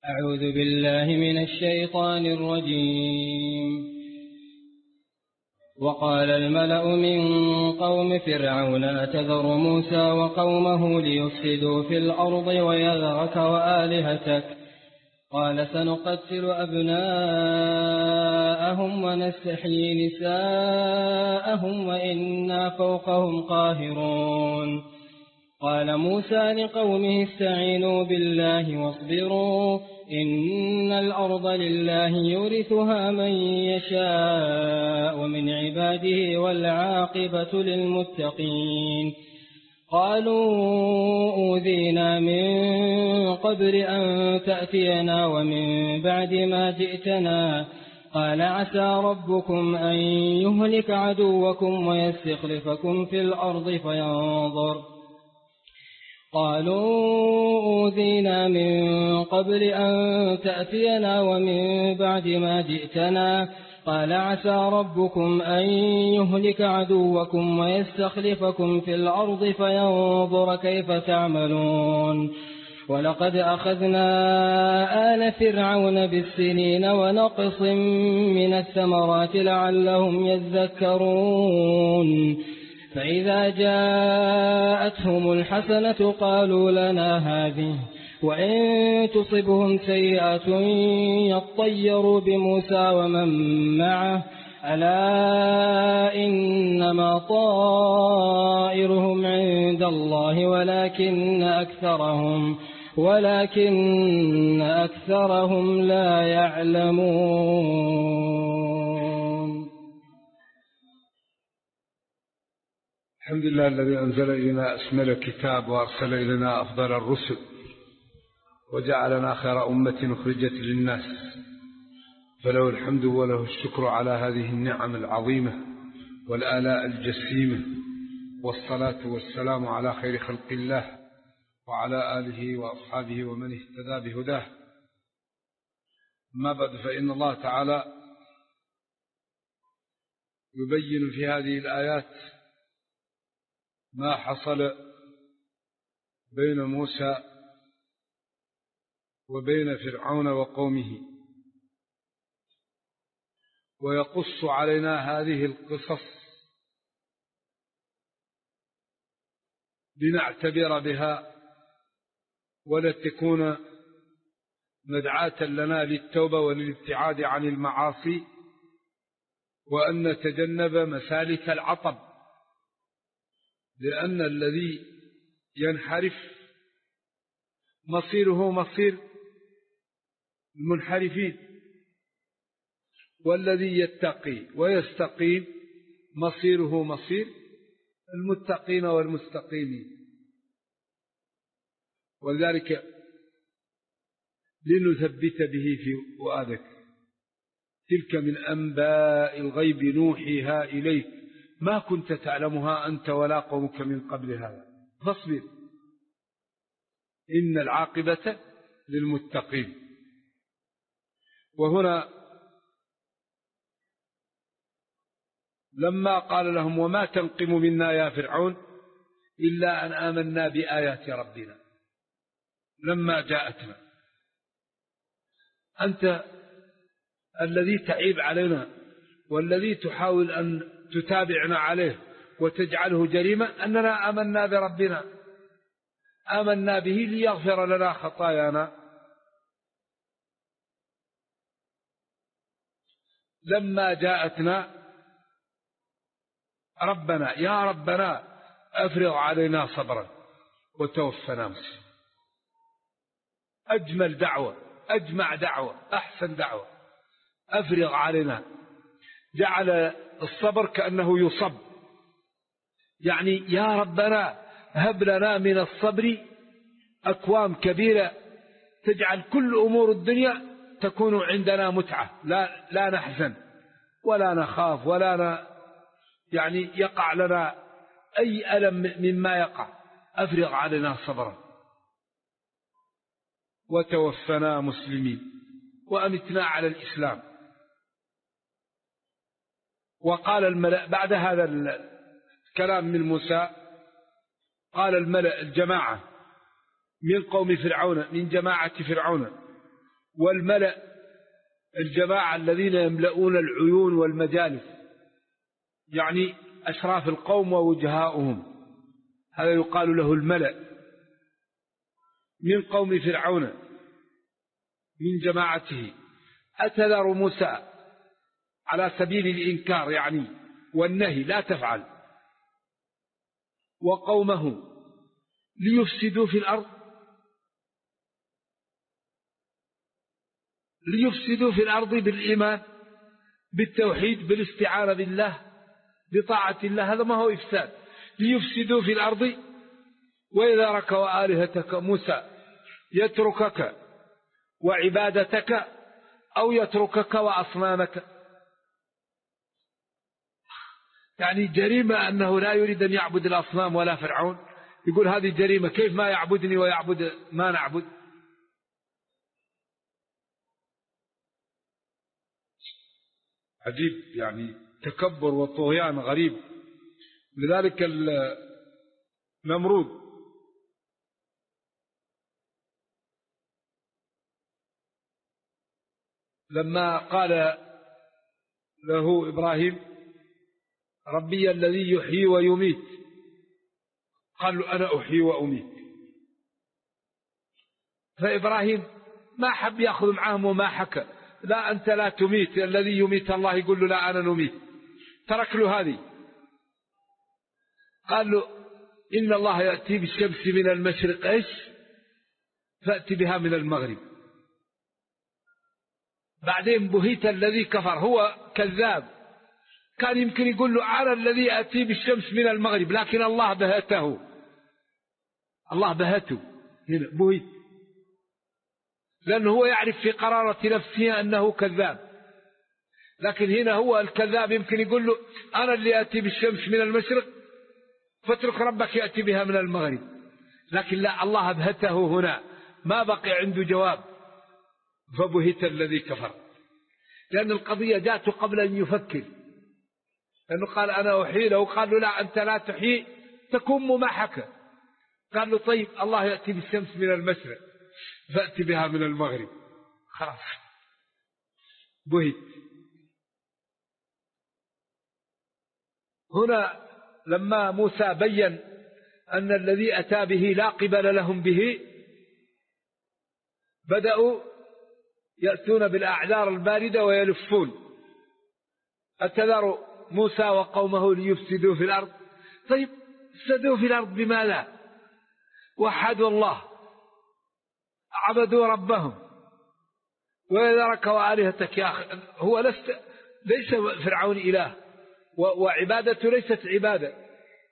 أعوذ بالله من الشيطان الرجيم. وقال الملأ من قوم فرعون أتذر موسى وقومه ليفسدوا في الأرض ويذرك وآلهتك قال سنقتل أبناءهم ونستحيي نساءهم وإنا فوقهم قاهرون. قال موسى لقومه استعينوا بالله واصبروا إن الأرض لله يورثها من يشاء من عباده والعاقبة للمتقين. قالوا أوذينا من قبل أن تأتينا ومن بعد ما جئتنا قال عسى ربكم أن يهلك عدوكم ويستخلفكم في الأرض فينظر. قالوا أوذينا من قبل أن تأتينا ومن بعد ما جئتنا قال عسى ربكم أن يهلك عدوكم ويستخلفكم في الأرض فينظر كيف تعملون. ولقد أخذنا آل فرعون بالسنين ونقص من الثمرات لعلهم يذكرون. فإذا جاءتهم الحسنة قالوا لنا هذه وإن تصبهم سيئة يطيروا بموسى ومن معه ألا إنما طائرهم عند الله ولكن أكثرهم لا يعلمون. الحمد لله الذي أنزل إلينا أشمل الكتاب وأرسل إلينا أفضل الرسل وجعلنا خير أمة أخرجت للناس، فله الحمد وله الشكر على هذه النعم العظيمة والآلاء الجسيمة، والصلاة والسلام على خير خلق الله وعلى آله وأصحابه ومن اهتدى بهداه. ما بعد، فإن الله تعالى يبين في هذه الآيات ما حصل بين موسى وبين فرعون وقومه، ويقص علينا هذه القصص لنعتبر بها ولتكون مدعاة لنا للتوبة وللابتعاد عن المعاصي، وأن نتجنب مسالك العطب، لأن الذي ينحرف مصيره مصير المنحرفين، والذي يتقي ويستقيم مصيره مصير المتقين والمستقيمين. ولذلك لنثبت به في فؤادك تلك من أنباء الغيب نوحيها إليك ما كنت تعلمها أنت ولا قومك من قبل هذا فاصبر إن العاقبة للمتقين. وهنا لما قال لهم وما تنقم منا يا فرعون إلا أن آمنا بآيات ربنا لما جاءتنا، أنت الذي تعيب علينا والذي تحاول أن تتابعنا عليه وتجعله جريمة أننا آمنا بربنا، آمنا به ليغفر لنا خطايانا. لما جاءتنا ربنا يا ربنا أفرغ علينا صبرا وتوفنا مسلمين. أجمل دعوة، أجمع دعوة، أحسن دعوة، أفرغ علينا. جعل الصبر كأنه يصب، يعني يا ربنا هب لنا من الصبر أكوام كبيرة تجعل كل أمور الدنيا تكون عندنا متعة، لا نحزن ولا نخاف يعني يقع لنا أي ألم مما يقع. أفرغ علينا صبرا وتوفنا مسلمين وأمتنا على الإسلام. وقال الملأ بعد هذا الكلام من موسى، قال الملأ الجماعة من قوم فرعون من جماعة فرعون والملأ الجماعة الذين يملؤون العيون والمجالس، يعني أشراف القوم ووجهاؤهم، هذا يقال له الملأ من قوم فرعون من جماعته. أتذر موسى على سبيل الإنكار يعني والنهي، لا تفعل، وقومه ليفسدوا في الأرض، ليفسدوا في الأرض بالإيمان بالتوحيد بالاستعانة بالله بطاعة الله، هذا ما هو إفساد. ليفسدوا في الأرض ويذرك وآلهتك، موسى يتركك وعبادتك أو يتركك وأصنامك. يعني جريمة أنه لا يريد أن يعبد الأصنام ولا فرعون، يقول هذه جريمة، كيف ما يعبدني ويعبد ما نعبد. عجيب، يعني تكبر وطغيان غريب. لذلك نمرود لما قال له إبراهيم ربي الذي يحيي ويميت، قال له أنا أحيي وأميت. فإبراهيم ما حب يأخذ معهم وما حكى، لا أنت لا تميت، الذي يميت الله، يقول له لا أنا نميت، ترك له هذه. قال له إن الله يأتي بالشمس من المشرق إيش فأتي بها من المغرب. بعدين بهيت الذي كفر، هو كذاب، كان يمكن يقول له أنا الذي يأتي بالشمس من المغرب، لكن الله بهته، الله بهته هنا بهيت، لأنه هو يعرف في قرارة نفسه أنه كذاب. لكن هنا هو الكذاب يمكن يقول له أنا اللي يأتي بالشمس من المشرق فاترك ربك يأتي بها من المغرب، لكن لا، الله أبهته هنا، ما بقي عنده جواب، فبهت الذي كفر. لأن القضية جاءته قبل أن يفكر، لأنه قال أنا أحيي له، قال له لا أنت لا تحيي، تكون ما حكى. قال له طيب الله يأتي بالشمس من المشرق فأتي بها من المغرب، خلاص بهت. هنا لما موسى بين أن الذي أتى به لا قبل لهم به، بدأوا يأتون بالأعذار الباردة ويلفون. أتذر موسى وقومه ليفسدوا في الأرض، طيب افسدوا في الأرض بماذا؟ وحدوا الله، عبدوا ربهم، ويذرك وآلهتك. يا أخي هو ليس فرعون إله، وعبادته ليست عبادة.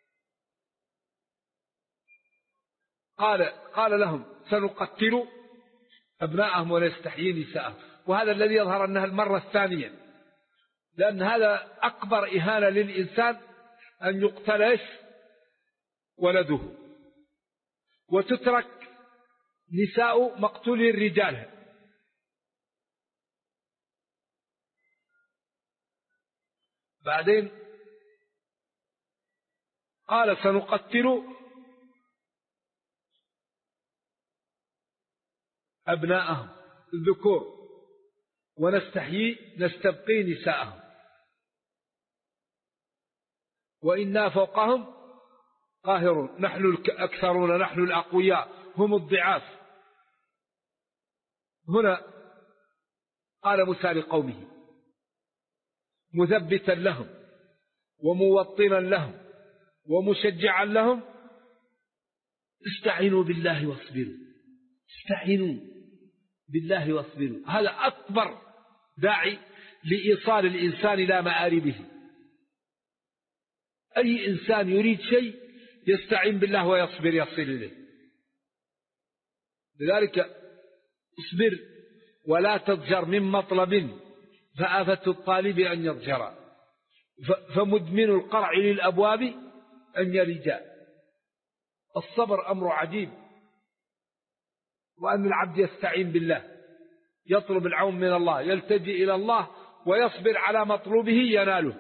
قال لهم سنقتل أبناءهم ونستحيي نساءهم، وهذا الذي يظهر أنها المرة الثانية، لأن هذا أكبر إهانة للإنسان أن يقتل ولده وتترك نساء مقتولي الرجال. بعدين قال سنقتل أبناءهم الذكور نستبقي نساءهم، وإنا فوقهم قاهرون، نحن الأكثرون، نحن الأقوياء، هم الضعاف. هنا قال موسى لقومه مثبتا لهم وموطنا لهم ومشجعا لهم استعينوا بالله واصبروا، استعينوا بالله واصبروا. هذا أكبر داعي لإيصال الإنسان إلى مآربه. أي إنسان يريد شيء يستعين بالله ويصبر يصل إليه. لذلك اصبر ولا تضجر من مطلب، فآفة الطالب أن يضجر، فمدمن القرع للأبواب أن يلجأ. الصبر أمر عجيب، وأن العبد يستعين بالله، يطلب العون من الله، يلتجئ إلى الله ويصبر على مطلوبه يناله.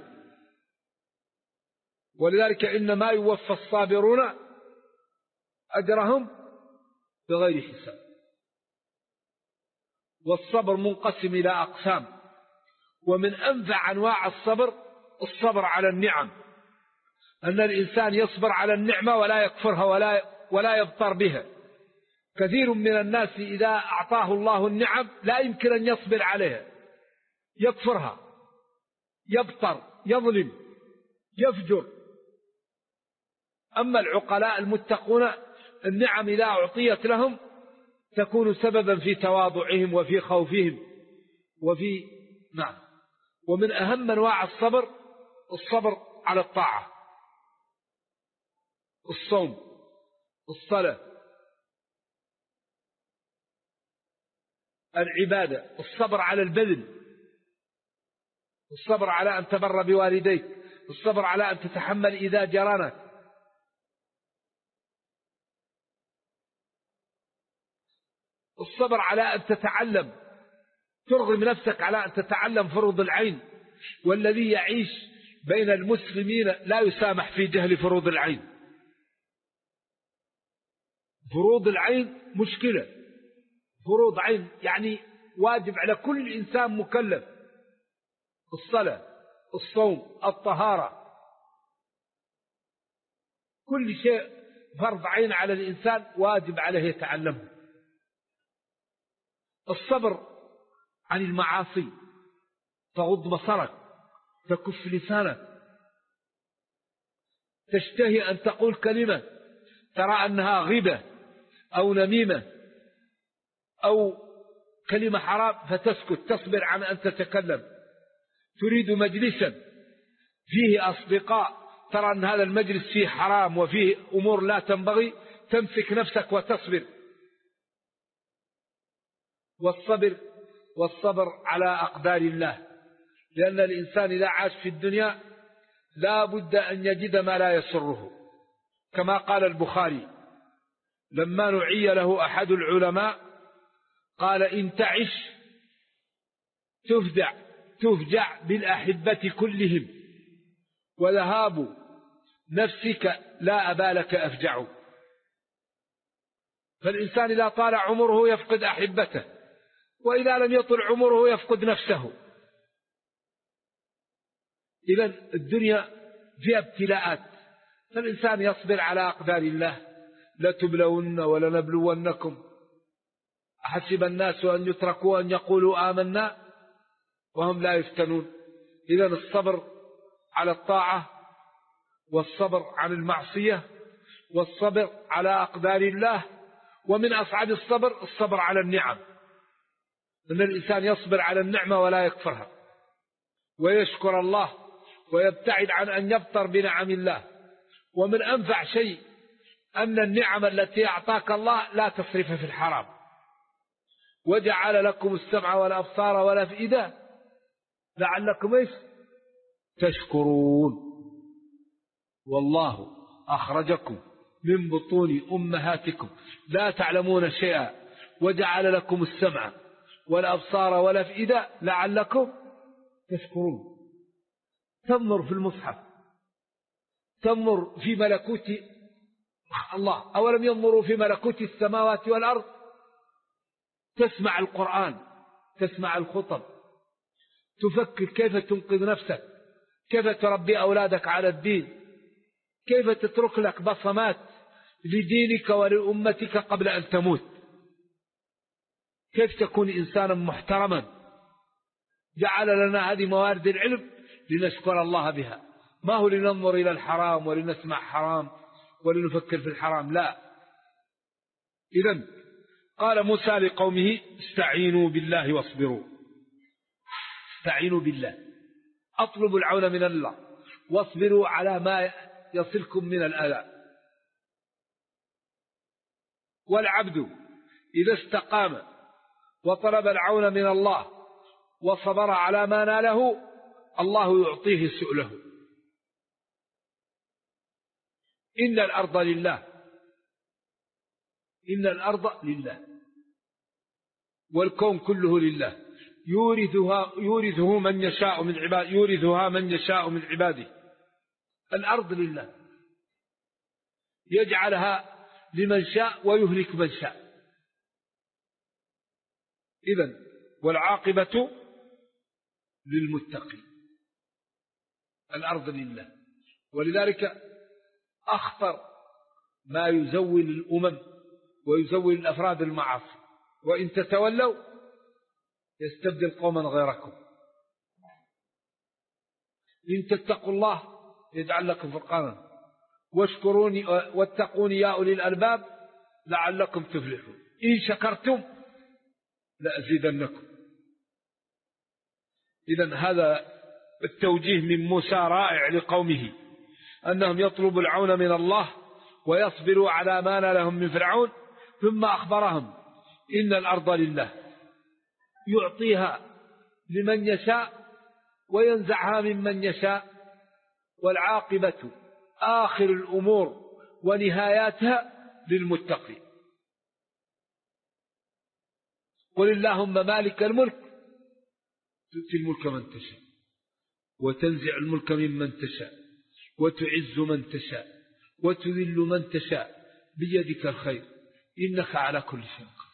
ولذلك إنما يوفى الصابرون أجرهم بغير حساب. والصبر منقسم إلى أقسام، ومن أنفع أنواع الصبر على النعم، أن الإنسان يصبر على النعمة ولا يكفرها ولا يبطر بها. كثير من الناس إذا أعطاه الله النعم لا يمكن أن يصبر عليها، يكفرها، يبطر، يظلم، يفجر. أما العقلاء المتقون النعم إذا أعطيت لهم تكون سببا في تواضعهم وفي خوفهم نعم. ومن أهم أنواع الصبر على الطاعة، الصوم، الصلاة، العبادة، الصبر على البذل، الصبر على أن تبر بوالديك، الصبر على أن تتحمل إذا جرانك، الصبر على أن تتعلم، ترغم نفسك على أن تتعلم فروض العين. والذي يعيش بين المسلمين لا يسامح في جهل فروض العين. فروض العين مشكلة، فروض عين يعني واجب على كل إنسان مكلف، الصلاة، الصوم، الطهارة، كل شيء فرض عين على الإنسان واجب عليه يتعلمه. الصبر عن المعاصي، تغض بصرك، تكف لسانك، تشتهي أن تقول كلمة ترى أنها غيبة أو نميمة أو كلمة حرام فتسكت، تصبر عن أن تتكلم. تريد مجلسا فيه أصدقاء ترى أن هذا المجلس فيه حرام وفيه أمور لا تنبغي، تمسك نفسك وتصبر. والصبر على أقدار الله، لأن الإنسان إذا عاش في الدنيا لا بد أن يجد ما لا يسره، كما قال البخاري لما نعي له أحد العلماء قال إن تعش تفجع بالأحبة كلهم، وذهاب نفسك لا أبالك أفجع. فالإنسان إذا طال عمره يفقد أحبته، وإذا لم يطل عمره يفقد نفسه. إذن الدنيا فيها ابتلاءات، فالإنسان يصبر على أقدار الله. لتبلون ولنبلونكم أحسب الناس أن يتركوا أن يقولوا آمنا وهم لا يفتنون. إذن الصبر على الطاعة، والصبر عن المعصية، والصبر على أقدار الله. ومن أصعب الصبر على النعم، أن الإنسان يصبر على النعمة ولا يكفرها، ويشكر الله ويبتعد عن أن يبطر بنعم الله. ومن أنفع شيء أن النعم التي أعطاك الله لا تصرف في الحرام. وجعل لكم السمع والأبصار والأفئدة لعلكم تشكرون. والله أخرجكم من بطون أمهاتكم لا تعلمون شيئا وجعل لكم السمع والأبصار والأفئدة لعلكم تشكرون. تنظر في المصحف، تنظر في ملكوت الله، أولم ينظروا في ملكوت السماوات والأرض، تسمع القرآن، تسمع الخطب، تفكر كيف تنقذ نفسك، كيف تربي أولادك على الدين، كيف تترك لك بصمات لدينك ولأمتك قبل أن تموت، كيف تكون إنسانا محترما. جعل لنا هذه موارد العلم لنشكر الله بها، ما هو لننظر إلى الحرام ولنسمع حرام ولنفكر في الحرام، لا. إذن قال موسى لقومه استعينوا بالله واصبروا. استعينوا بالله، أطلبوا العون من الله، واصبروا على ما يصلكم من الآلاء. والعبد إذا استقام وطلب العون من الله وصبر على ما ناله الله يعطيه سؤله. إن الأرض لله، إن الأرض لله، والكون كله لله، يورثها من يشاء من عباده. الأرض لله يجعلها لمن شاء ويهلك من شاء. إذن والعاقبة للمتقين. الأرض لله. ولذلك أخطر ما يزول الأمم ويزول الأفراد المعاصي، وإن تتولوا يستبدل قوما غيركم إن تتقوا الله يجعل لكم فرقانا واشكروني واتقوني يا أولي الألباب لعلكم تفلحون إن شكرتم لأزيدنكم. إذن هذا التوجيه من موسى رائع لقومه أنهم يطلبوا العون من الله ويصبروا على ما نالهم من فرعون، ثم أخبرهم إن الأرض لله يعطيها لمن يشاء وينزعها ممن يشاء، والعاقبة آخر الأمور ونهاياتها للمتقين. قل اللهم مالك الملك تؤتي الملك من تشاء وتنزع الملك ممن تشاء وتعز من تشاء وتذل من تشاء بيدك الخير إنك على كل شيء قدير.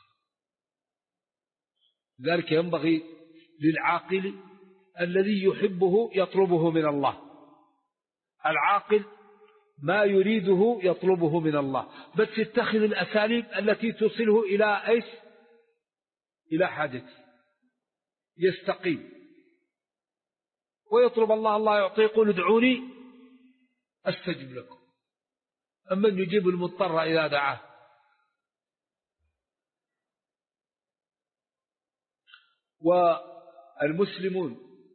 لذلك ينبغي للعاقل الذي يحبه يطلبه من الله. العاقل ما يريده يطلبه من الله، بس يتخذ الأساليب التي تصله إلى إيش؟ إلى حاجته، يستقيم ويطلب الله. الله يعطيه يقول ادعوني أستجب لكم. أمن يجيب المضطر إذا دعاه. والمسلمون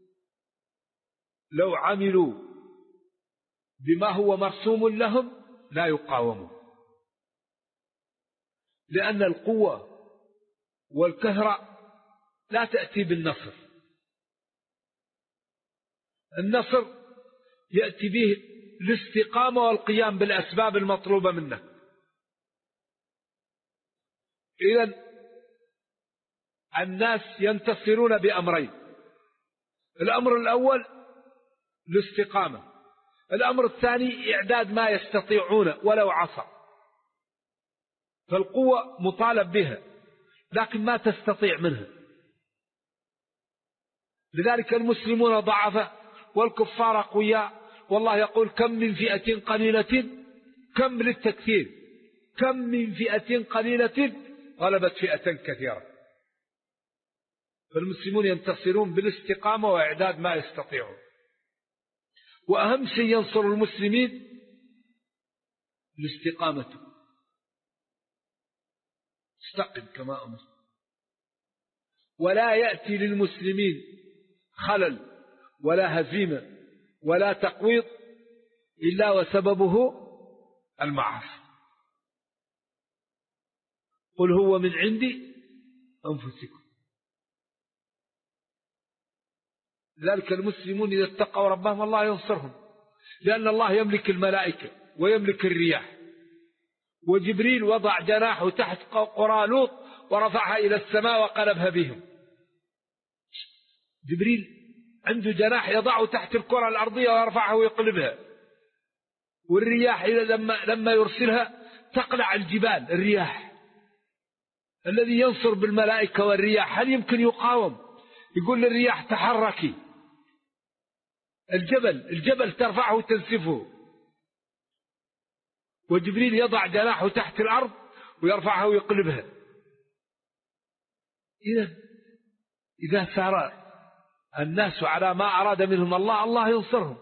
لو عملوا بما هو مرسوم لهم لا يقاومون، لأن القوة والكهرة لا تأتي بالنصر. النصر يأتي به الاستقامة والقيام بالأسباب المطلوبة منه. إذن الناس ينتصرون بأمرين: الأمر الأول الاستقامة، الأمر الثاني إعداد ما يستطيعون ولو عصى. فالقوة مطالب بها لكن ما تستطيع منها. لذلك المسلمون ضعفاء والكفار قوياء. والله يقول كم من فئة قليلة، كم للتكثير، كم من فئة قليلة غلبت فئة كثيرة. فالمسلمون ينتصرون بالاستقامة وإعداد ما يستطيعون. وأهم شيء ينصر المسلمين الاستقامة، استقم كما أمر. ولا يأتي للمسلمين خلل ولا هزيمة ولا تقويض إلا وسببه المعاصي. قل هو من عندي أنفسكم. لذلك المسلمون إذا اتقوا ربهم الله ينصرهم، لأن الله يملك الملائكة ويملك الرياح. وجبريل وضع جناحه تحت قرى لوط ورفعها إلى السماء وقلبها بهم. جبريل عنده جناح يضعه تحت الكرة الأرضية ويرفعها ويقلبها. والرياح لما يرسلها تقلع الجبال. الرياح الذي ينصر بالملائكة والرياح هل يمكن يقاوم؟ يقول للرياح تحركي، الجبل ترفعه وتنسفه. وجبريل يضع جناحه تحت الأرض ويرفعها ويقلبها. إذا سار الناس على ما أراد منهم الله ينصرهم.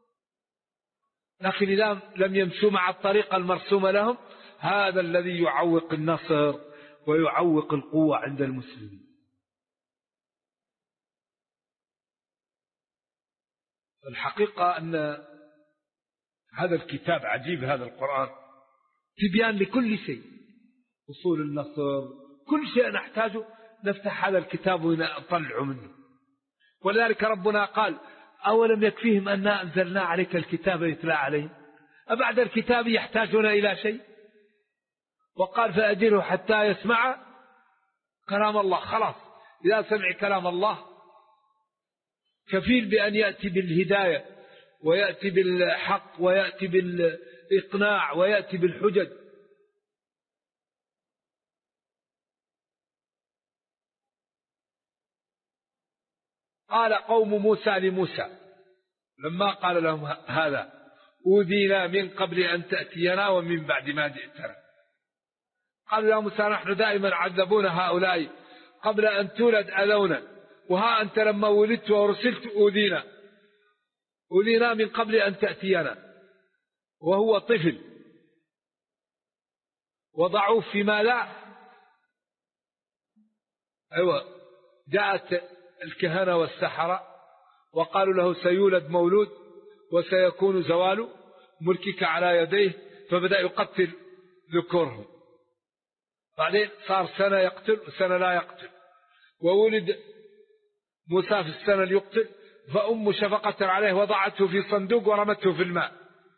لكن إذا لم يمشوا مع الطريقة المرسومة لهم هذا الذي يعوق النصر ويعوق القوة عند المسلمين. الحقيقة أن هذا الكتاب عجيب، هذا القرآن تبيان لكل شيء، أصول النصر، كل شيء نحتاجه نفتح هذا الكتاب ونطلع منه. ولذلك ربنا قال أولم يكفيهم أن أنزلنا عليك الكتاب يتلى عليهم أبعد الكتاب يحتاجون إلى شيء؟ وقال فأجره حتى يسمع كلام الله. خلاص إذا سمع كلام الله كفيل بأن يأتي بالهداية ويأتي بالحق ويأتي بالإقناع ويأتي بالحجج. قال قوم موسى لموسى لما قال لهم هذا: أوذينا من قبل أن تأتينا ومن بعد ما جئتنا. قالوا يا موسى نحن دائما عذبون هؤلاء قبل أن تولد أذونا، وها أنت لما ولدت وأرسلت أوذينا من قبل أن تأتينا، وهو طفل وضعوه فيما لا. جاءت الكهنة والسحرة وقالوا له سيولد مولود وسيكون زوال ملكك على يديه، فبدأ يقتل ذكورهم. بعدين صار سنة يقتل وسنة لا يقتل، وولد موسى في السنة اللي يقتل، فأم شفقة عليه وضعته في صندوق ورمته في الماء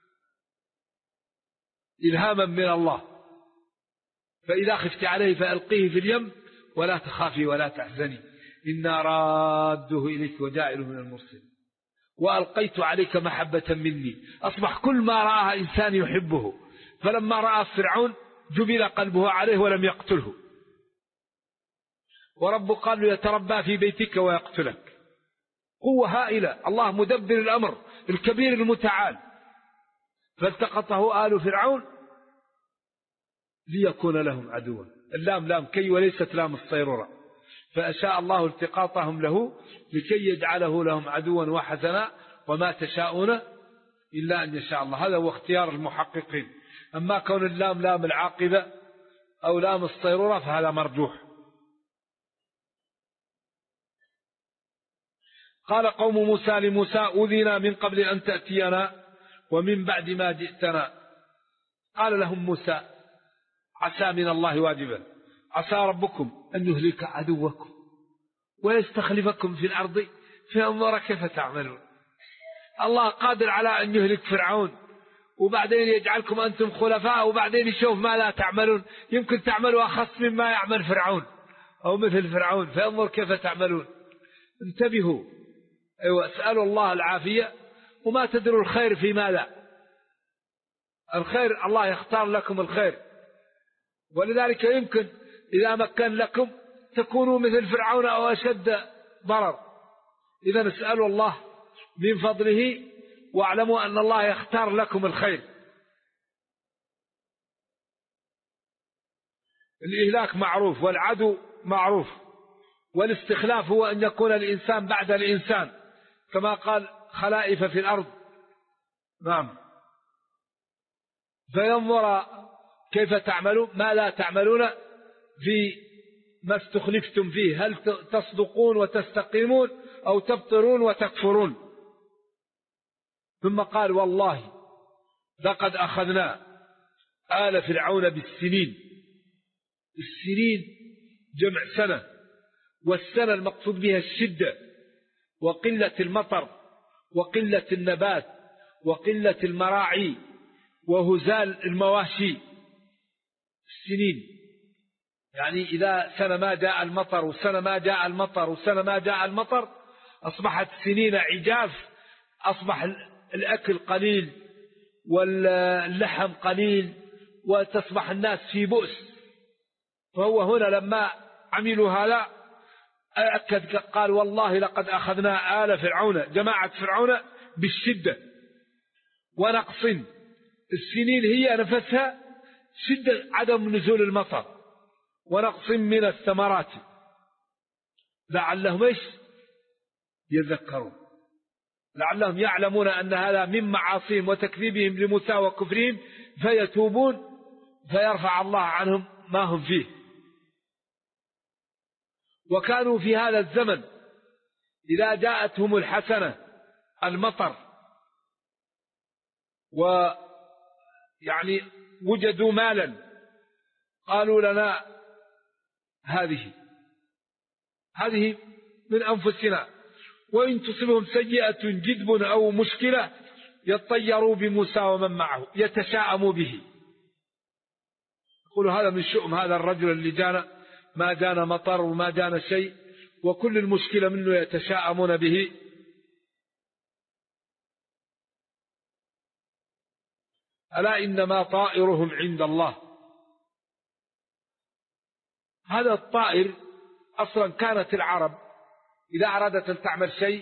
إلهاما من الله: فإذا خفت عليه فألقيه في اليم ولا تخافي ولا تحزني إنا راده إليك وجاعله من المرسلين وألقيت عليك محبة مني. أصبح كل ما رآه إنسان يحبه، فلما رأى فرعون جبل قلبه عليه ولم يقتله، ورب قال له يتربى في بيتك ويقتلك. قوة هائلة، الله مدبر الأمر الكبير المتعال. فالتقطه آل فرعون ليكون لهم عدوا. اللام لام كي وليست لام الصيرورة، فأشاء الله التقاطهم له لكي يجعله لهم عدوا وحزنا وما تشاءون إلا أن يشاء الله. هذا هو اختيار المحققين. أما كون اللام لام العاقبة أو لام الصيرورة فهذا مرجوح. قال قوم موسى لموسى: أوذينا من قبل أن تأتينا ومن بعد ما جئتنا. قال لهم موسى: عسى من الله واجبا، عسى ربكم أن يهلك عدوكم ويستخلفكم في الأرض فينظر كيف تعملون. الله قادر على أن يهلك فرعون وبعدين يجعلكم أنتم خلفاء، وبعدين يشوف ما لا تعملون. يمكن تعملوا أخص مما يعمل فرعون أو مثل فرعون، فينظر كيف تعملون. انتبهوا، اسألوا الله العافية، وما تدروا الخير في ماذا. الخير الله يختار لكم الخير، ولذلك يمكن إذا مكن لكم تكونوا مثل فرعون أو أشد ضرر. إذا اسألوا الله من فضله واعلموا أن الله يختار لكم الخير. الإهلاك معروف، والعدو معروف، والاستخلاف هو أن يكون الإنسان بعد الإنسان كما قال: خلائف في الأرض. نعم. فينظر كيف تعملون ما لا تعملون في ما استخلفتم فيه، هل تصدقون وتستقيمون أو تبطرون وتكفرون. ثم قال: والله لقد أخذنا آل فرعون بالسنين. السنين جمع سنة، والسنة المقصود بها الشدة وقلة المطر وقلة النبات وقلة المراعي وهزال المواشي. السنين يعني إذا سنة ما جاء المطر وسنة ما جاء المطر وسنة ما جاء المطر أصبحت سنين عجاف، أصبح الأكل قليل واللحم قليل وتصبح الناس في بؤس. فهو هنا لما عملوا هذا أكد قال: والله لقد أخذنا آل فرعون، جماعة فرعون، بالشدة ونقص. السنين هي نفسها شدة عدم نزول المطر ونقص من الثمرات لعلهم يذكرون، لعلهم يعلمون أن هذا من معاصيهم وتكذيبهم لموسى وكفرهم فيتوبون فيرفع الله عنهم ما هم فيه. وكانوا في هذا الزمن إذا جاءتهم الحسنة المطر ويعني وجدوا مالا قالوا لنا هذه من أنفسنا، وإن تصبهم سيئة جدب أو مشكلة يطيروا بموسى ومن معه يتشاءموا به. يقولوا هذا من شؤم هذا الرجل اللي جانا، ما جانا مطر وما جانا شيء، وكل المشكلة منه يتشاءمون به. ألا إنما طائرهم عند الله. هذا الطائر أصلا كانت العرب إذا أرادت أن تعمل شيء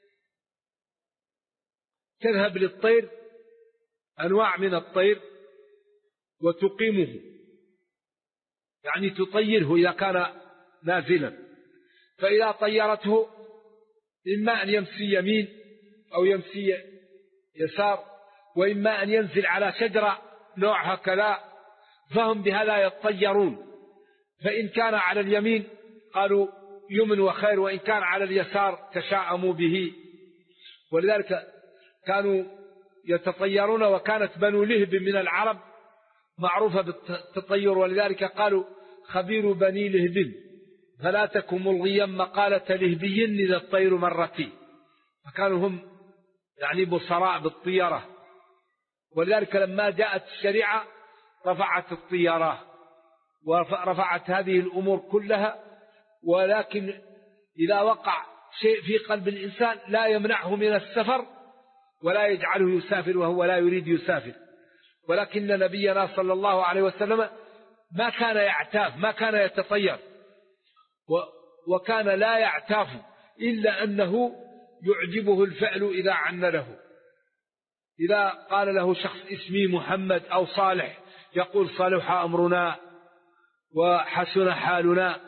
تذهب للطير، أنواع من الطير، وتقيمه، يعني تطيره إذا كان نازلا، فإذا طيرته إما أن يمشي يمين أو يمشي يسار، وإما أن ينزل على شجرة نوع هكذا، فهم بهذا يطيرون. فإن كان على اليمين قالوا يمن وخير، وإن كان على اليسار تشاءموا به. ولذلك كانوا يتطيرون. وكانت بنو لهب من العرب معروفة بالتطير، ولذلك قالوا خبير بني لهب فلا تكن ملغيا مقالة لهبي إذا الطير مرتي. فكانوا هم يعني بصراء بالطيرة. ولذلك لما جاءت الشريعة رفعت الطيارة ورفعت هذه الأمور كلها. ولكن إذا وقع شيء في قلب الإنسان لا يمنعه من السفر ولا يجعله يسافر وهو لا يريد يسافر. ولكن نبينا صلى الله عليه وسلم ما كان يعتاف، ما كان يتطير، وكان لا يعتاف إلا أنه يعجبه الفعل إذا عن له. إذا قال له شخص اسمي محمد أو صالح يقول صلح أمرنا وحسن حالنا،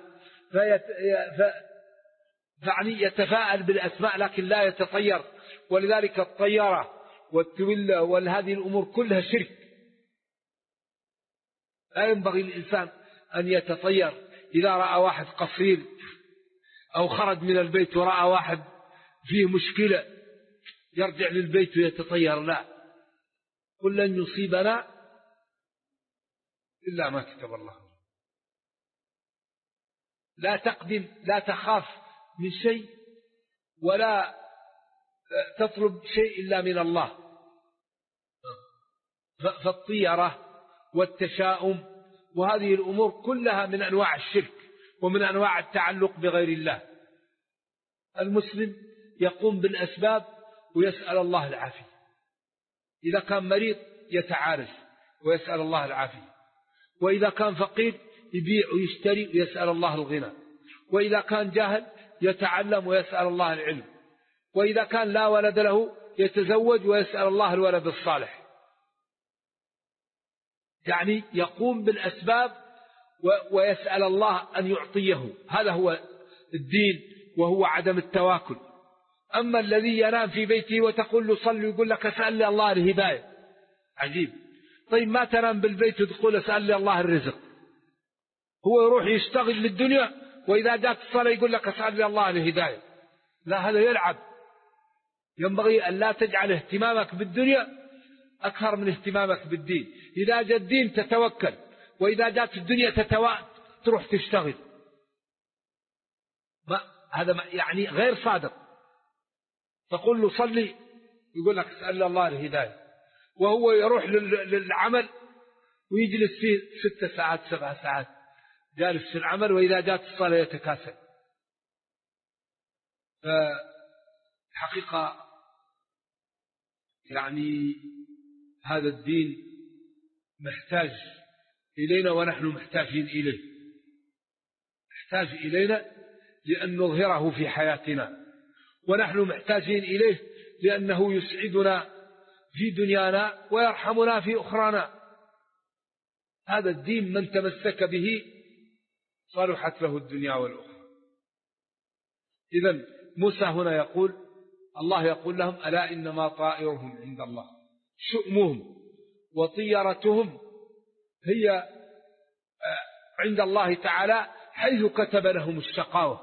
فعني يتفاءل بالأسماء لكن لا يتطير. ولذلك الطيارة والتولة وهذه الأمور كلها شرك. لا ينبغي للإنسان أن يتطير. إذا رأى واحد قصير أو خرج من البيت ورأى واحد فيه مشكلة يرجع للبيت ويتطير، لا. قل لن يصيبنا إلا ما كتب الله. لا تقدم، لا تخاف من شيء ولا تطلب شيء إلا من الله. فالطيرة والتشاؤم وهذه الأمور كلها من أنواع الشرك ومن أنواع التعلق بغير الله. المسلم يقوم بالأسباب ويسأل الله العافية. إذا كان مريض يتعالج ويسأل الله العافية، وإذا كان فقير يبيع ويشتري ويسأل الله الغنى، وإذا كان جاهل يتعلم ويسأل الله العلم، وإذا كان لا ولد له يتزوج ويسأل الله الولد الصالح. يعني يقوم بالأسباب ويسأل الله أن يعطيه. هذا هو الدين، وهو عدم التواكل. أما الذي ينام في بيته وتقول له صل يقول لك اسأل لي الله الهداية، عجيب. طيب ما تنام بالبيت وتقول اسأل لي الله الرزق؟ هو يروح يشتغل للدنيا وإذا جاءت الصلاة يقول لك اسأل لي الله الهداية. لا، هذا يلعب. ينبغي أن لا تجعل اهتمامك بالدنيا أكثر من اهتمامك بالدين. إذا جاء الدين تتوكل، وإذا جاءت الدنيا تروح تشتغل. هذا يعني غير صادق. تقول له صلي يقول لك اسأل الله الهداية، وهو يروح للعمل ويجلس فيه 6 ساعات 7 ساعات جالس في العمل، وإذا جاءت الصلاة يتكاسل. فحقيقة يعني هذا الدين محتاج إلينا ونحن محتاجين إليه. محتاج إلينا لأن نظهره في حياتنا، ونحن محتاجين إليه لأنه يسعدنا في دنيانا ويرحمنا في أخرانا. هذا الدين من تمسك به صلحت له الدنيا والأخرى. إذن موسى هنا يقول، الله يقول لهم ألا إنما طائرهم عند الله، شؤمهم وطيرتهم هي عند الله تعالى حيث كتب لهم الشقاوة،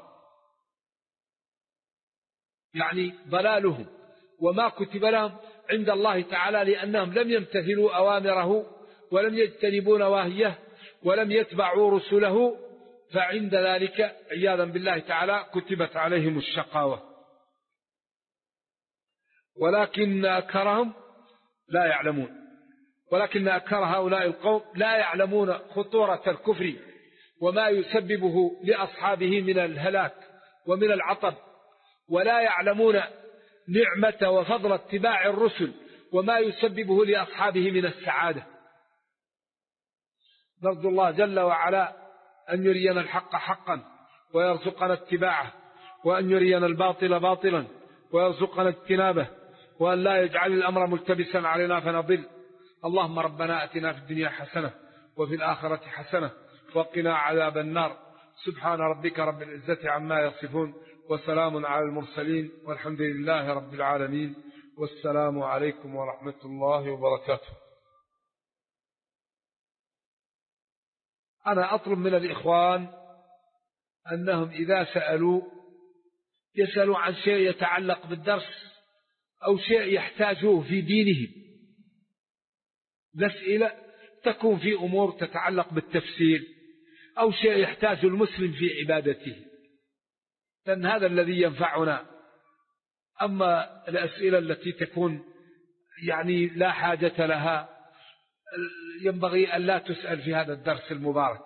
يعني ضلالهم وما كتب لهم عند الله تعالى، لأنهم لم يمتثلوا أوامره ولم يجتنبوا نواهيه ولم يتبعوا رسله، فعند ذلك عياذا بالله تعالى كتبت عليهم الشقاوة. ولكن أكثرهم لا يعلمون، ولكن أكثر هؤلاء القوم لا يعلمون خطورة الكفر وما يسببه لأصحابه من الهلاك ومن العطب، ولا يعلمون نعمة وفضل اتباع الرسل وما يسببه لأصحابه من السعادة. نرجو الله جل وعلا أن يرينا الحق حقا ويرزقنا اتباعه، وأن يرينا الباطل باطلا ويرزقنا اجتنابه، وأن لا يجعل الأمر ملتبسا علينا فنضل. اللهم ربنا أتنا في الدنيا حسنة وفي الآخرة حسنة وقنا عذاب النار. سبحان ربك رب العزة عما يصفون، وسلام على المرسلين، والحمد لله رب العالمين، والسلام عليكم ورحمة الله وبركاته. أنا أطلب من الإخوان أنهم إذا يسألوا عن شيء يتعلق بالدرس أو شيء يحتاجوه في دينهم. الأسئلة تكون في أمور تتعلق بالتفسير أو شيء يحتاج المسلم في عبادته، لأن هذا الذي ينفعنا. أما الأسئلة التي تكون يعني لا حاجة لها ينبغي أن لا تسأل في هذا الدرس المبارك.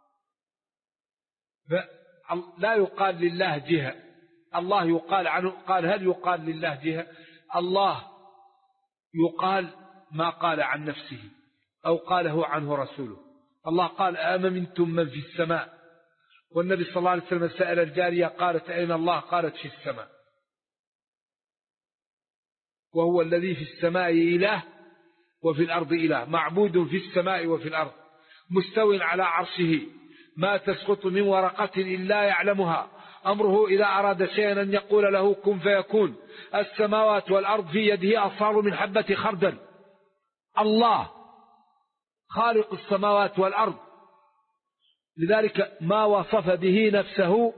لا يقال لله جهة، الله يقال عنه، قال هل يقال لله جهة؟ الله يقال ما قال عن نفسه أو قاله عنه رسوله. الله قال آمنتم من في السماء، والنبي صلى الله عليه وسلم سأل الجارية قالت أين الله؟ قالت في السماء. وهو الذي في السماء إله وفي الأرض إله، معبود في السماء وفي الأرض، مستوٍ على عرشه، ما تسقط من ورقة إلا يعلمها، أمره إذا أراد شيئا أن يقول له كن فيكون، السماوات والأرض في يده أصغر من حبة خردل. الله خالق السماوات والأرض، لذلك ما وصف به نفسه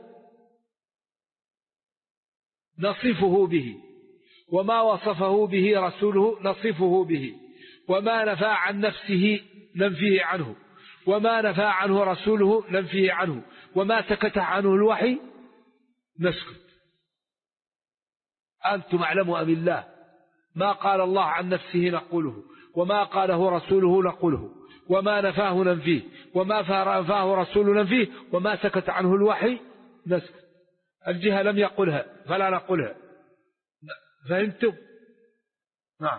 نصفه به، وما وصفه به رسوله نصفه به، وما نفى عن نفسه ننفيه عنه، وما نفى عنه رسوله ننفيه عنه، وما سكت عنه الوحي نسكت. أنتم أعلم أم الله؟ ما قال الله عن نفسه نقوله، وما قاله رسوله نقوله، وما نفاه ننفيه، وما نفاه رسوله ننفيه، وما سكت عنه الوحي نسكت. الجهة لم يقلها فلا نقولها. فهمتم؟ نعم.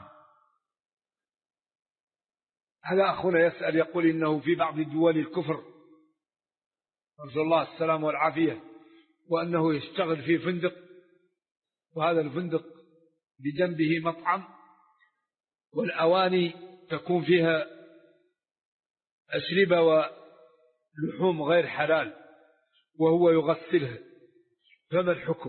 هذا أخونا يسأل يقول إنه في بعض دول الكفر، نرجو الله السلام والعافية، وأنه يشتغل في فندق، وهذا الفندق بجنبه مطعم، والأواني تكون فيها أشربة ولحوم غير حلال، وهو يغسلها، فما الحكم؟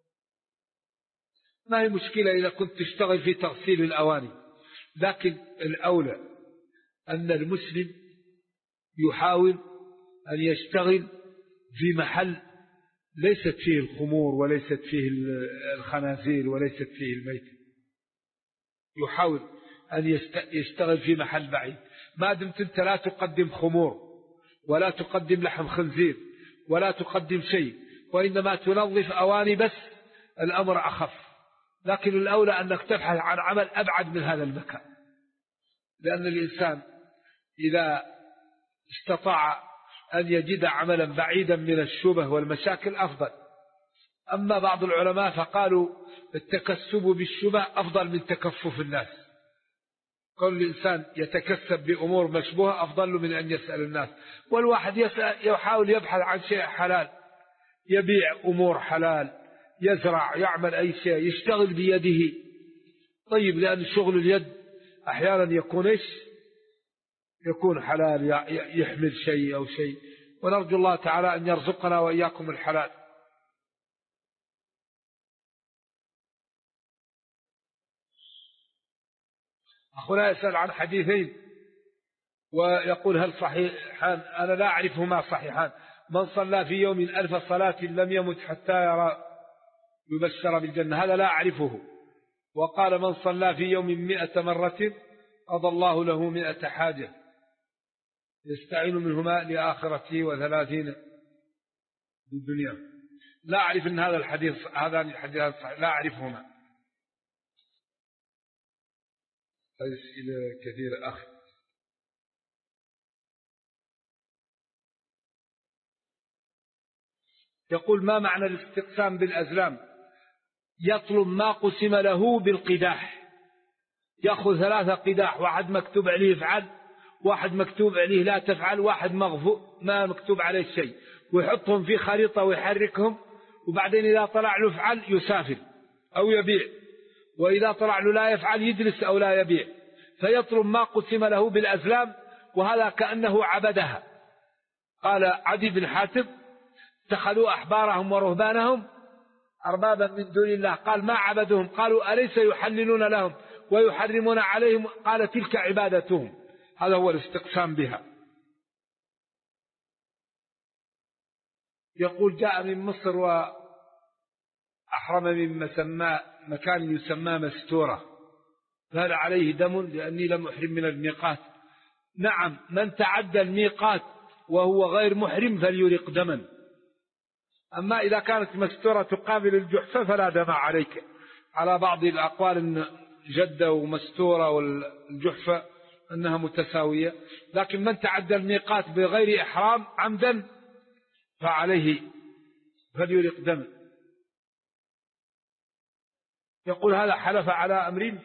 ما هي مشكلة إذا كنت تشتغل في تغسيل الأواني، لكن الأولى أن المسلم يحاول أن يشتغل في محل ليست فيه الخمور وليست فيه الخنازير وليست فيه الميت. يحاول أن يشتغل في محل بعيد، ما دمت أنت لا تقدم خمور ولا تقدم لحم خنزير ولا تقدم شيء، وإنما تنظف أواني بس، الأمر أخف. لكن الأولى أنك تبحث عن عمل أبعد من هذا المكان، لأن الإنسان إذا استطاع أن يجد عملا بعيدا من الشبه والمشاكل أفضل. أما بعض العلماء فقالوا التكسب بالشبه أفضل من تكفف الناس، كل إنسان يتكسب بأمور مشبوهة أفضل من أن يسأل الناس. والواحد يحاول يبحث عن شيء حلال، يبيع أمور حلال، يزرع، يعمل أي شيء، يشتغل بيده. طيب، لأن شغل اليد أحيانا يكون يكون حلال، يحمل شيء أو شيء، ونرجو الله تعالى أن يرزقنا وإياكم الحلال. أخونا يسأل عن حديثين ويقول هل صحيحان؟ أنا لا أعرفهما صحيحان. من صلى في يوم 1000 صلاة لم يمت حتى يرى يبشر بالجنة، هذا لا أعرفه. وقال من صلى في يوم 100 مرة قضى الله له 100 حاجة يستعين منهما لآخرته و30 للدنيا. لا أعرف أن هذا الحديث، هذان الحديثان صحيح، لا أعرفهما. أسئلة كثيرة أخي. يقول ما معنى الاستقسام بالأزلام؟ يطلب ما قسم له بالقداح، يأخذ 3 قداح، واحد مكتوب عليه افعل، واحد مكتوب عليه لا تفعل، واحد مغفور ما مكتوب عليه شيء، ويحطهم في خريطة ويحركهم وبعدين إذا طلع له فعل يسافر أو يبيع، وإذا طلع له لا يفعل يجلس أو لا يبيع، فيطلب ما قسم له بالأزلام، وهذا كأنه عبدها. قال عدي بن حاتم: اتخذوا أحبارهم ورهبانهم أربابا من دون الله. قال: ما عبدهم؟ قالوا: أليس يحللون لهم ويحرمون عليهم؟ قال: تلك عبادتهم. هذا هو الاستقسام بها. يقول: جاء من مصر وأحرم من مكان يسمى مستورة، فهل عليه دم لأني لم أحرم من الميقات؟ نعم، من تعدى الميقات وهو غير محرم فليرق دما. أما إذا كانت مستورة تقابل الجحفة فلا دم عليك. على بعض الأقوال أن جدة ومستورة والجحفة أنها متساوية، لكن من تعدى الميقات بغير إحرام عمدا فعليه فليرق دم. يقول: هذا حلف على أمر.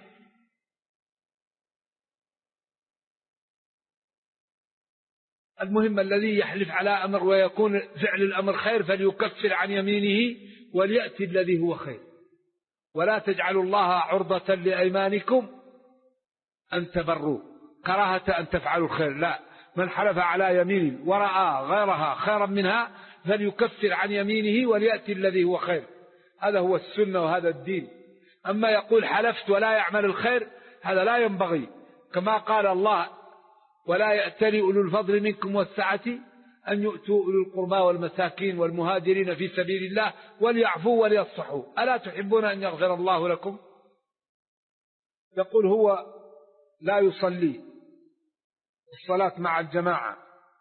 المهم الذي يحلف على أمر ويكون فعل الأمر خير فليكفر عن يمينه وليأتي الذي هو خير، ولا تجعلوا الله عرضة لأيمانكم أن تبروا، كراهة أن تفعلوا الخير. لا، من حلف على يمين ورأى غيرها خيرا منها فليكفر عن يمينه وليأتي الذي هو خير. هذا هو السنة وهذا الدين. أما يقول حلفت ولا يعمل الخير، هذا لا ينبغي. كما قال الله: ولا يأتل أولو الفضل منكم والسعة أن يؤتوا أولو القربى والمساكين والمهاجرين في سبيل الله وليعفوا وليصفحوا ألا تحبون أن يغفر الله لكم؟ يقول: هو لا يصلي الصلاة مع الجماعة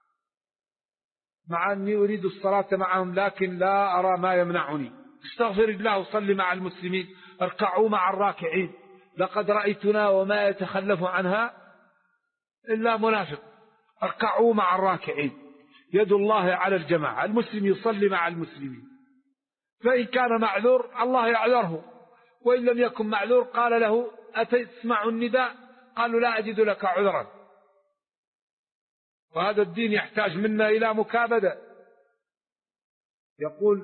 مع أني أريد الصلاة معهم، لكن لا أرى ما يمنعني. استغفر الله وصلي مع المسلمين، اركعوا مع الراكعين. لقد رأيتنا وما يتخلف عنها إلا منافق. اركعوا مع الراكعين، يد الله على الجماعة، المسلم يصلي مع المسلمين. فإن كان معذور الله يعذره، وإن لم يكن معذور قال له: أتسمع النداء؟ قالوا: لا أجد لك عذرا. وهذا الدين يحتاج منا إلى مكابدة. يقول: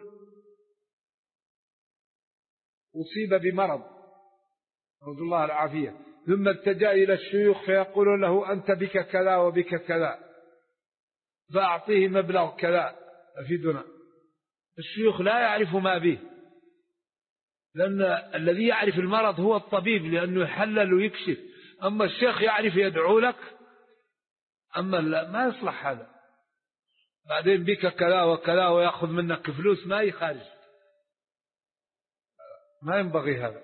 أصيب بمرض رضي الله العافية، ثم التجأ إلى الشيوخ فيقولون له: أنت بك كذا وبك كذا، فأعطيه مبلغ كذا أفيدنا. الشيوخ لا يعرف ما به، لأن الذي يعرف المرض هو الطبيب، لأنه يحلل ويكشف. أما الشيخ يعرف يدعو لك، أما لا، ما يصلح هذا. بعدين بك كذا وكذا ويأخذ منك فلوس ما يخارج، ما ينبغي هذا.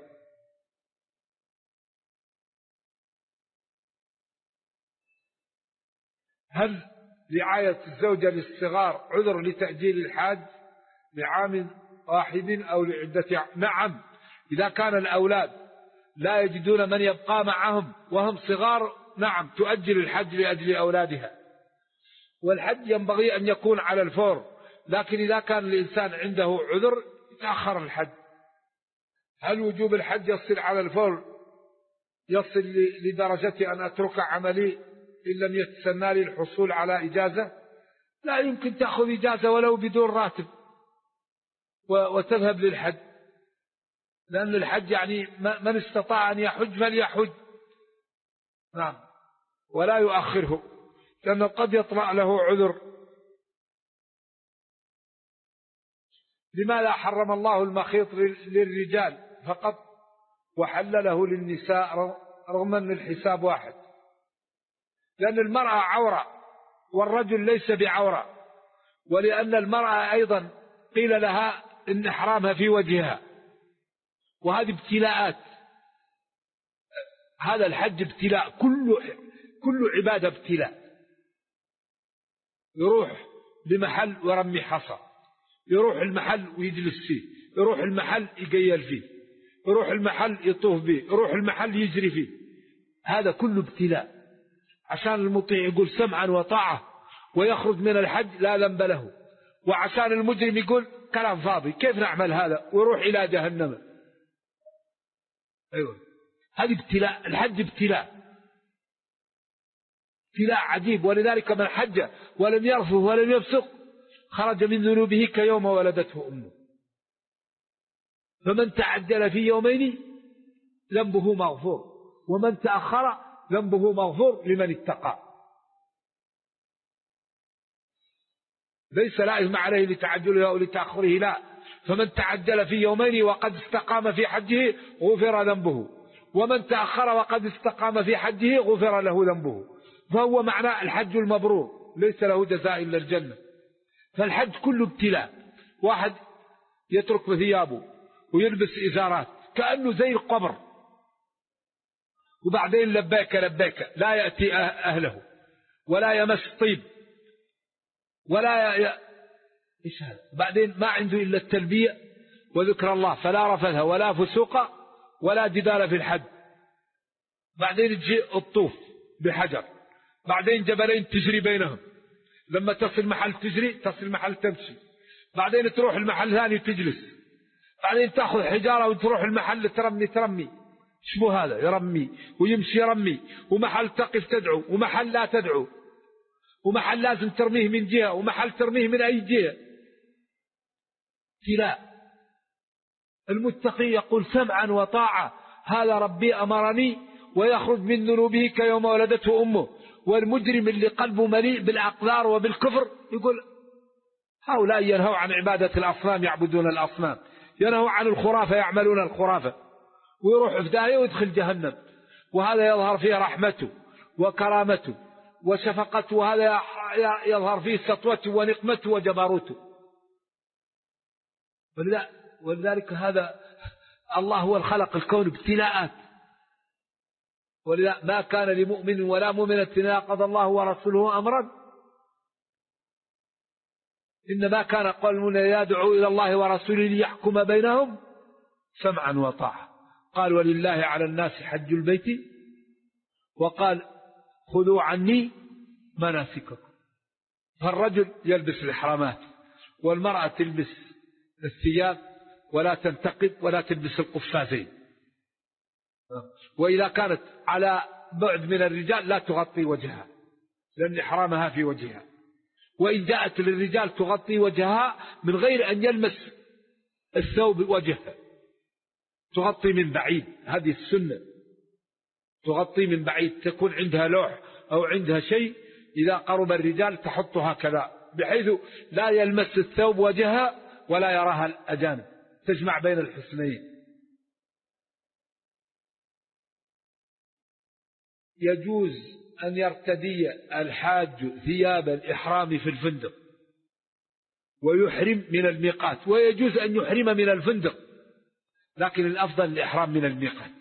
هل رعاية الزوجة للصغار عذر لتأجيل الحاج لعام واحد أو لعدة؟ نعم، إذا كان الأولاد لا يجدون من يبقى معهم وهم صغار، نعم تؤجل الحج لأجل أولادها. والحج ينبغي أن يكون على الفور، لكن إذا كان الإنسان عنده عذر يتأخر الحج. هل وجوب الحج يصل على الفور، يصل لدرجة أن أترك عملي إن لم يتسنى لي الحصول على إجازة؟ لا يمكن تأخذ إجازة ولو بدون راتب وتذهب للحج، لأن الحج يعني من استطاع أن يحج فليحج. نعم، ولا يؤخره، لأنه قد يطرأ له عذر. لماذا حرم الله المخيط للرجال فقط وحلله للنساء رغم أن الحساب واحد؟ لأن المرأة عورة والرجل ليس بعورة، ولأن المرأة أيضا قيل لها إن إحرامها في وجهها، وهذه ابتلاءات. هذا الحج ابتلاء، كل عبادة ابتلاء. يروح بمحل ورمي حصى، يروح المحل ويجلس فيه، يروح المحل يقيل فيه، يروح المحل يطوف به، يروح المحل يجري فيه. هذا كله ابتلاء، عشان المطيع يقول سمعا وطاعة ويخرج من الحج لا ذنب له، وعشان المجرم يقول كلام فاضي كيف نعمل هذا ويروح إلى جهنم. أيوة، هذه ابتلاء. الحج ابتلاء عجيب. ولذلك من حج ولم يرفث ولم يفسق خرج من ذنوبه كيوم ولدته أمه. فمن تعجل في يومين ذنبه مغفور، ومن تأخر ذنبه مغفور لمن اتقى. ليس لا إثم عليه لتعجله أو لتأخره، لا، فمن تعجل في يومين وقد استقام في حجه غفر ذنبه، ومن تأخر وقد استقام في حجه غفر له ذنبه. فهو معنى الحج المبرور ليس له جزاء إلا الجنة. فالحج كله ابتلاء. واحد يترك ثيابه ويلبس إزارات كأنه زي القبر، وبعدين لبيك لبيك لا يأتي أهله ولا يمس طيب ولا إيش هذا؟ بعدين ما عنده إلا التلبية وذكر الله، فلا رفث ولا فسوق ولا جدال في الحج. بعدين تجي الطوف بحجر، بعدين جبلين تجري بينهم، لما تصل محل تجري، تصل محل تمشي، بعدين تروح المحل ثاني تجلس، بعدين تأخذ حجارة وتروح المحل ترمي. شو هذا؟ يرمي ويمشي يرمي، ومحل تقف تدعو، ومحل لا تدعو، ومحل لازم ترميه من جهة، ومحل ترميه من أي جهة. لا، المتقي يقول سمعا وطاعة، هذا ربي أمرني، ويخرج من ذنوبه كيوم ولدته أمه. والمجرم اللي قلبه مليء بالأقدار وبالكفر يقول هؤلاء ينهوا عن عبادة الأصنام، يعبدون الأصنام، ينهوا عن الخرافة، يعملون الخرافة، ويروح في داهية ويدخل جهنم. وهذا يظهر فيه رحمته وكرامته وشفقته، وهذا يظهر فيه سطوته ونقمته وجباروته. ولذلك هذا الله هو الخلق الكون ابتلاءات. ولذلك ما كان لمؤمن ولا مؤمنة إذا قضى الله ورسوله أمرا، إنما كان قول المؤمنين يدعو إلى الله ورسوله ليحكم بينهم سمعا وطاعة. قال ولله على الناس حج البيت، وقال خذوا عني مناسككم. فالرجل يلبس الإحرامات، والمرأة تلبس الثياب ولا تنتقب ولا تلبس القفازين. وإذا كانت على بعد من الرجال لا تغطي وجهها، لأن إحرامها في وجهها. وإن جاءت للرجال تغطي وجهها من غير أن يلمس الثوب وجهها، تغطي من بعيد. هذه السنة، تغطي من بعيد، تكون عندها لوح أو عندها شيء، إذا قرب الرجال تحط هكذا بحيث لا يلمس الثوب وجهها ولا يراها الأجانب، تجمع بين الحسنين. يجوز أن يرتدي الحاج ثياب الإحرام في الفندق ويحرم من الميقات، ويجوز أن يحرم من الفندق، لكن الأفضل الإحرام من الميقات.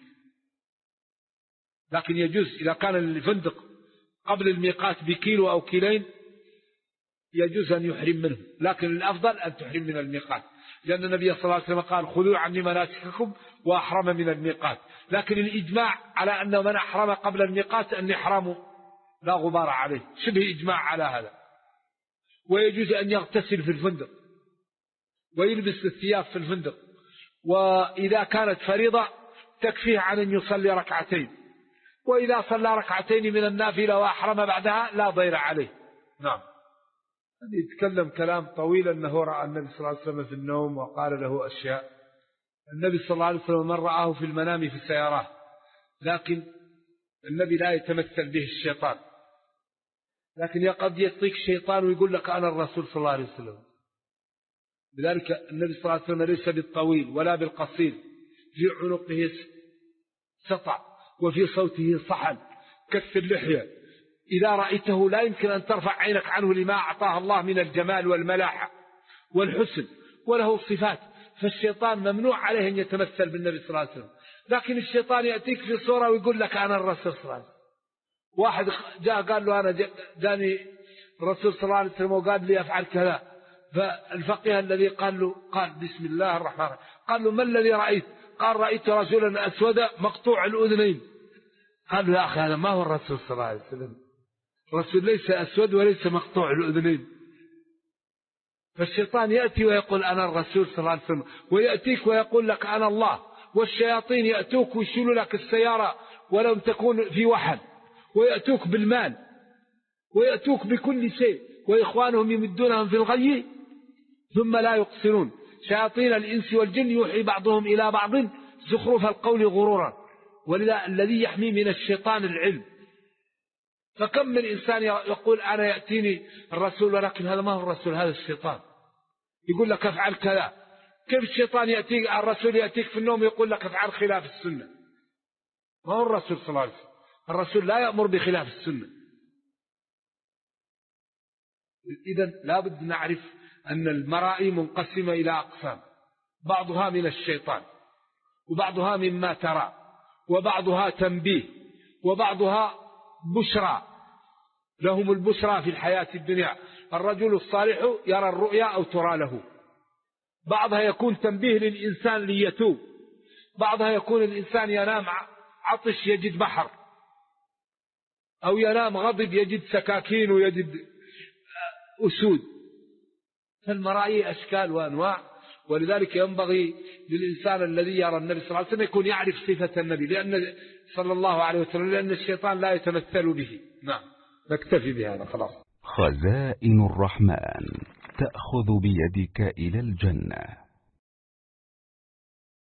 لكن يجوز إذا كان الفندق قبل الميقات بكيلو أو كيلين يجوز أن يحرم منه، لكن الأفضل أن تحرم من الميقات، لأن النبي صلى الله عليه وسلم قال خذوا عني مناسككم وأحرم من الميقات. لكن الإجماع على أن من أحرم قبل الميقات أن إحرامه لا غبار عليه، شبه إجماع على هذا. ويجوز أن يغتسل في الفندق ويلبس الثياب في الفندق، وإذا كانت فريضة تكفيه عن أن يصلي ركعتين، وإذا صلى ركعتين من النافلة وأحرم بعدها لا ضير عليه. نعم. يتكلم كلام طويل أنه رأى النبي صلى الله عليه وسلم في النوم وقال له أشياء. النبي صلى الله عليه وسلم من رآه في المنام في سياراه، لكن النبي لا يتمثل به الشيطان، لكن قد يطيق الشيطان ويقول لك أنا الرسول صلى الله عليه وسلم. لذلك النبي صلى الله عليه وسلم ليس بالطويل ولا بالقصير، في عنقه سطع وفي صوته صحن كف اللحية، إذا رأيته لا يمكن أن ترفع عينك عنه لما أعطاه الله من الجمال والملاحة والحسن، وله صفات. فالشيطان ممنوع عليه أن يتمثل بالنبي صلى الله عليه وسلم، لكن الشيطان يأتيك في صورة ويقول لك أنا الرسول صلى الله عليه وسلم. واحد جاء قال له أنا جاني الرسول صلى الله عليه وسلم وقال لي أفعل كذا، فالفقيه الذي قال له قال بسم الله الرحمن الرحيم، قال له ما الذي رأيت؟ قال رأيت رجلا أسودا مقطوع الأذنين. قال له يا أخي هذا ما هو الرسول صلى الله عليه وسلم، الرسول ليس أسود وليس مقطوع الأذنين. فالشيطان يأتي ويقول أنا الرسول صلى الله عليه وسلم، ويأتيك ويقول لك أنا الله، والشياطين يأتوك ويشيلوا لك السيارة ولم تكون في وحل، ويأتوك بالمال ويأتوك بكل شيء، وإخوانهم يمدونهم في الغي ثم لا يقصرون. شياطين الإنس والجن يوحي بعضهم إلى بعض زخرف القول غرورا. ولذا الذي يحمي من الشيطان العلم. فكم من إنسان يقول أنا يأتيني الرسول، ولكن هذا ما هو الرسول، هذا الشيطان يقول لك افعل كذا. كيف الشيطان يأتيك، الرسول يأتيك في النوم يقول لك افعل خلاف السنة؟ ما هو الرسول صلى الله عليه وسلم، الرسول لا يأمر بخلاف السنة. إذن لا بد نعرف أن المرائي منقسمة إلى أقسام، بعضها من الشيطان، وبعضها مما ترى، وبعضها تنبيه، وبعضها بشرى، لهم البشرى في الحياة الدنيا. الرجل الصالح يرى الرؤيا أو ترى له. بعضها يكون تنبيه للإنسان ليتوب، بعضها يكون الإنسان ينام عطش يجد بحر، أو ينام غضب يجد سكاكين ويجد أسود. فالمرائي أشكال وأنواع. ولذلك ينبغي للإنسان الذي يرى النبي صلى الله عليه وسلم يكون يعرف صفة النبي، لأن صلى الله عليه وسلم، لأن الشيطان لا يتمثل به. نعم، نكتفي بهذا خلاص. خزائن الرحمن تأخذ بيدك إلى الجنة.